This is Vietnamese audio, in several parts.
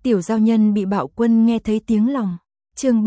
Tiểu giao nhân bị bạo quân nghe thấy tiếng lòng. Chương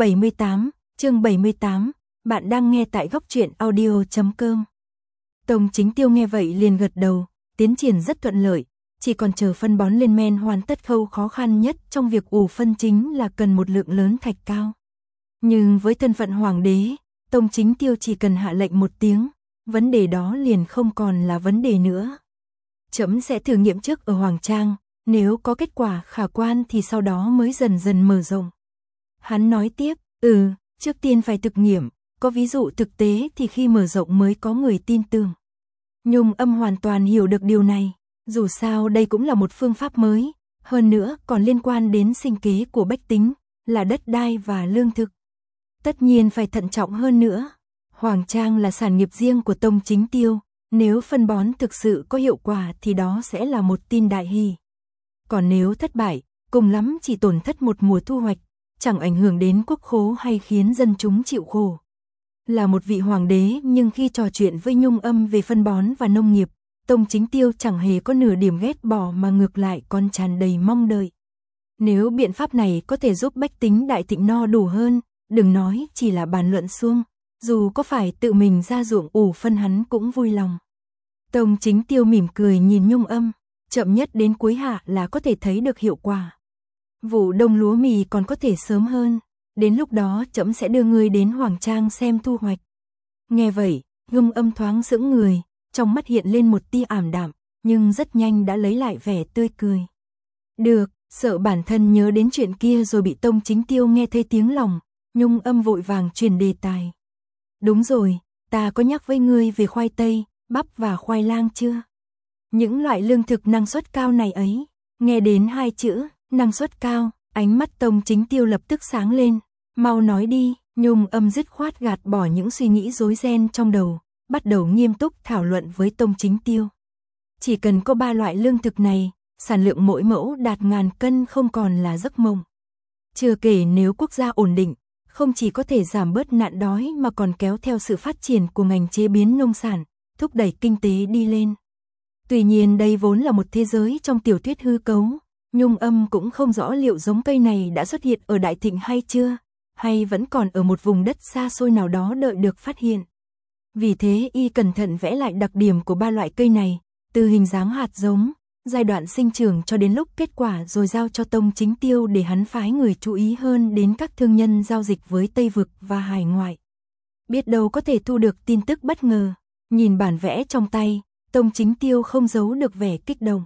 78, bạn đang nghe tại góc truyện audio.com. Tông Chính Tiêu nghe vậy liền gật đầu, tiến triển rất thuận lợi, chỉ còn chờ phân bón lên men hoàn tất khâu khó khăn nhất trong việc ủ phân chính là cần một lượng lớn thạch cao. Nhưng với thân phận hoàng đế, Tông Chính Tiêu chỉ cần hạ lệnh một tiếng, vấn đề đó liền không còn là vấn đề nữa. Trẫm sẽ thử nghiệm trước ở Hoàng Trang, nếu có kết quả khả quan thì sau đó mới dần dần mở rộng. Hắn nói tiếp, trước tiên phải thực nghiệm, có ví dụ thực tế thì khi mở rộng mới có người tin tưởng. Nhung Âm hoàn toàn hiểu được điều này, dù sao đây cũng là một phương pháp mới, hơn nữa còn liên quan đến sinh kế của bách tính, là đất đai và lương thực. Tất nhiên phải thận trọng hơn nữa. Hoàng Trang là sản nghiệp riêng của Tông Chính Tiêu, nếu phân bón thực sự có hiệu quả thì đó sẽ là một tin đại hỷ. Còn nếu thất bại, cùng lắm chỉ tổn thất một mùa thu hoạch, chẳng ảnh hưởng đến quốc khố hay khiến dân chúng chịu khổ. Là một vị hoàng đế nhưng khi trò chuyện với Nhung Âm về phân bón và nông nghiệp, Tông Chính Tiêu chẳng hề có nửa điểm ghét bỏ mà ngược lại còn tràn đầy mong đợi. Nếu biện pháp này có thể giúp bách tính đại thịnh no đủ hơn, đừng nói chỉ là bàn luận suông, dù có phải tự mình ra ruộng ủ phân hắn cũng vui lòng. Tông Chính Tiêu mỉm cười nhìn Nhung Âm, chậm nhất đến cuối hạ là có thể thấy được hiệu quả. Vụ đông lúa mì còn có thể sớm hơn, đến lúc đó trẫm sẽ đưa ngươi đến Hoàng Trang xem thu hoạch. Nghe vậy, Nhung Âm thoáng sững người, trong mắt hiện lên một tia ảm đạm, nhưng rất nhanh đã lấy lại vẻ tươi cười. Được, sợ bản thân nhớ đến chuyện kia rồi bị Tông Chính Tiêu nghe thấy tiếng lòng, Nhung Âm vội vàng truyền đề tài. Đúng rồi, ta có nhắc với ngươi về khoai tây, bắp và khoai lang chưa? Những loại lương thực năng suất cao này ấy, nghe đến hai chữ, năng suất cao, ánh mắt Tông Chính Tiêu lập tức sáng lên, mau nói đi. Nhung Âm dứt khoát gạt bỏ những suy nghĩ rối ren trong đầu, bắt đầu nghiêm túc thảo luận với Tông Chính Tiêu. Chỉ cần có 3 loại lương thực này, sản lượng mỗi mẫu đạt 1000 cân không còn là giấc mộng. Chưa kể nếu quốc gia ổn định, không chỉ có thể giảm bớt nạn đói mà còn kéo theo sự phát triển của ngành chế biến nông sản, thúc đẩy kinh tế đi lên. Tuy nhiên đây vốn là một thế giới trong tiểu thuyết hư cấu, Nhung Âm cũng không rõ liệu giống cây này đã xuất hiện ở Đại Thịnh hay chưa, hay vẫn còn ở một vùng đất xa xôi nào đó đợi được phát hiện. Vì thế y cẩn thận vẽ lại đặc điểm của 3 loại cây này, từ hình dáng hạt giống, giai đoạn sinh trưởng cho đến lúc kết quả rồi giao cho Tông Chính Tiêu để hắn phái người chú ý hơn đến các thương nhân giao dịch với Tây Vực và hải ngoại. Biết đâu có thể thu được tin tức bất ngờ. Nhìn bản vẽ trong tay, Tông Chính Tiêu không giấu được vẻ kích động.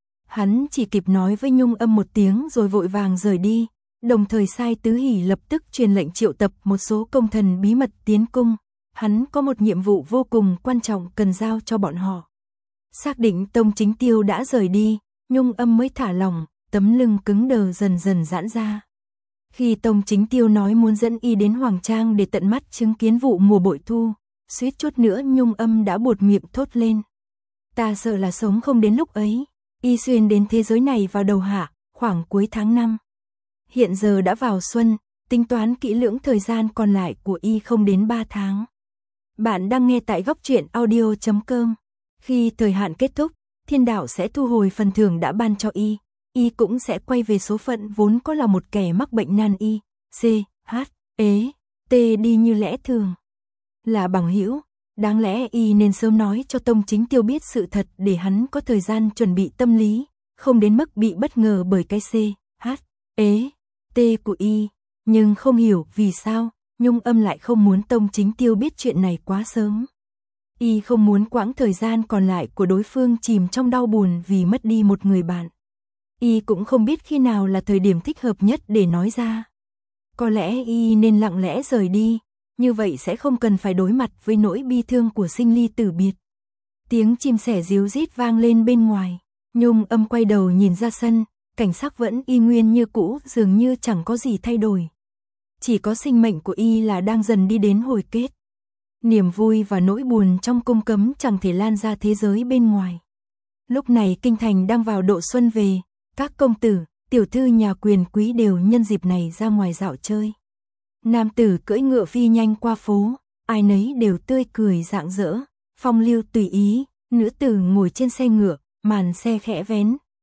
Hắn chỉ kịp nói với Nhung Âm một tiếng rồi vội vàng rời đi, đồng thời sai Tứ Hỷ lập tức truyền lệnh triệu tập một số công thần bí mật tiến cung. Hắn có một nhiệm vụ vô cùng quan trọng cần giao cho bọn họ. Xác định Tông Chính Tiêu đã rời đi, Nhung Âm mới thả lỏng, tấm lưng cứng đờ dần dần giãn ra. Khi Tông Chính Tiêu nói muốn dẫn y đến Hoàng Trang để tận mắt chứng kiến vụ mùa bội thu, suýt chút nữa Nhung Âm đã buột miệng thốt lên. Ta sợ là sống không đến lúc ấy. Y xuyên đến thế giới này vào đầu hạ, khoảng cuối tháng 5. Hiện giờ đã vào xuân, tính toán kỹ lưỡng thời gian còn lại của y không đến 3 tháng. Bạn đang nghe tại góc truyện audio.com. Khi thời hạn kết thúc, thiên đạo sẽ thu hồi phần thưởng đã ban cho y cũng sẽ quay về số phận vốn có là một kẻ mắc bệnh nan y, C, H, E, T đi như lẽ thường. Là bằng hữu, đáng lẽ y nên sớm nói cho Tông Chính Tiêu biết sự thật để hắn có thời gian chuẩn bị tâm lý, không đến mức bị bất ngờ bởi cái C, H, E, T của y. Nhưng không hiểu vì sao, Nhung Âm lại không muốn Tông Chính Tiêu biết chuyện này quá sớm. Y không muốn quãng thời gian còn lại của đối phương chìm trong đau buồn vì mất đi một người bạn. Y cũng không biết khi nào là thời điểm thích hợp nhất để nói ra. Có lẽ y nên lặng lẽ rời đi, như vậy sẽ không cần phải đối mặt với nỗi bi thương của sinh ly tử biệt. Tiếng chim sẻ ríu rít vang lên bên ngoài, Nhung Âm quay đầu nhìn ra sân, cảnh sắc vẫn y nguyên như cũ, dường như chẳng có gì thay đổi. Chỉ có sinh mệnh của y là đang dần đi đến hồi kết. Niềm vui và nỗi buồn trong cung cấm chẳng thể lan ra thế giới bên ngoài. Lúc này kinh thành đang vào độ xuân về, các công tử, tiểu thư nhà quyền quý đều nhân dịp này ra ngoài dạo chơi. Nam tử cưỡi ngựa phi nhanh qua phố, ai nấy đều tươi cười rạng rỡ, phong lưu tùy ý, nữ tử ngồi trên xe ngựa, màn xe khẽ vén,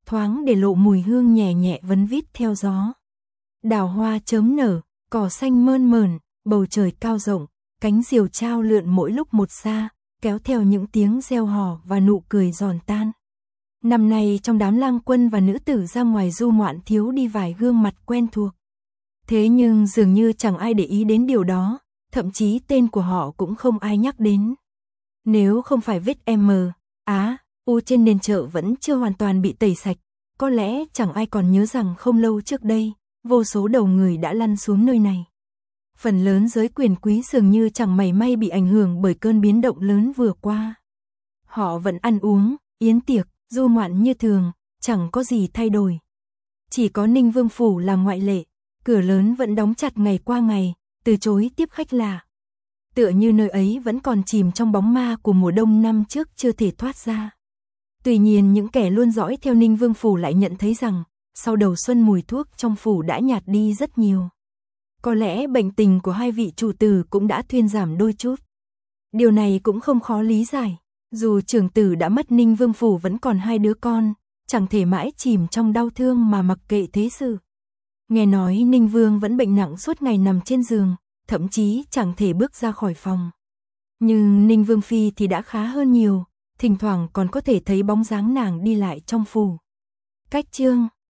thoáng để lộ mùi hương nhẹ nhẹ vấn vít theo gió. Đào hoa chớm nở, cỏ xanh mơn mởn, bầu trời cao rộng, cánh diều trao lượn mỗi lúc một xa, kéo theo những tiếng reo hò và nụ cười giòn tan. Năm nay trong đám lang quân và nữ tử ra ngoài du ngoạn thiếu đi vài gương mặt quen thuộc. Thế nhưng dường như chẳng ai để ý đến điều đó, thậm chí tên của họ cũng không ai nhắc đến. Nếu không phải vết M, Á, U trên nền chợ vẫn chưa hoàn toàn bị tẩy sạch, có lẽ chẳng ai còn nhớ rằng không lâu trước đây, vô số đầu người đã lăn xuống nơi này. Phần lớn giới quyền quý dường như chẳng mảy may bị ảnh hưởng bởi cơn biến động lớn vừa qua. Họ vẫn ăn uống, yến tiệc, du ngoạn như thường, chẳng có gì thay đổi. Chỉ có Ninh Vương Phủ là ngoại lệ, cửa lớn vẫn đóng chặt ngày qua ngày, từ chối tiếp khách lạ. Tựa như nơi ấy vẫn còn chìm trong bóng ma của mùa đông năm trước chưa thể thoát ra. Tuy nhiên những kẻ luôn dõi theo Ninh Vương Phủ lại nhận thấy rằng, sau đầu xuân mùi thuốc trong phủ đã nhạt đi rất nhiều. Có lẽ bệnh tình của hai vị chủ tử cũng đã thuyên giảm đôi chút. Điều này cũng không khó lý giải. Dù trưởng tử đã mất, Ninh Vương Phủ vẫn còn hai đứa con, chẳng thể mãi chìm trong đau thương mà mặc kệ thế sự. Nghe nói Ninh Vương vẫn bệnh nặng suốt ngày nằm trên giường, thậm chí chẳng thể bước ra khỏi phòng. Nhưng Ninh Vương Phi thì đã khá hơn nhiều, thỉnh thoảng còn có thể thấy bóng dáng nàng đi lại trong phủ. Cách chương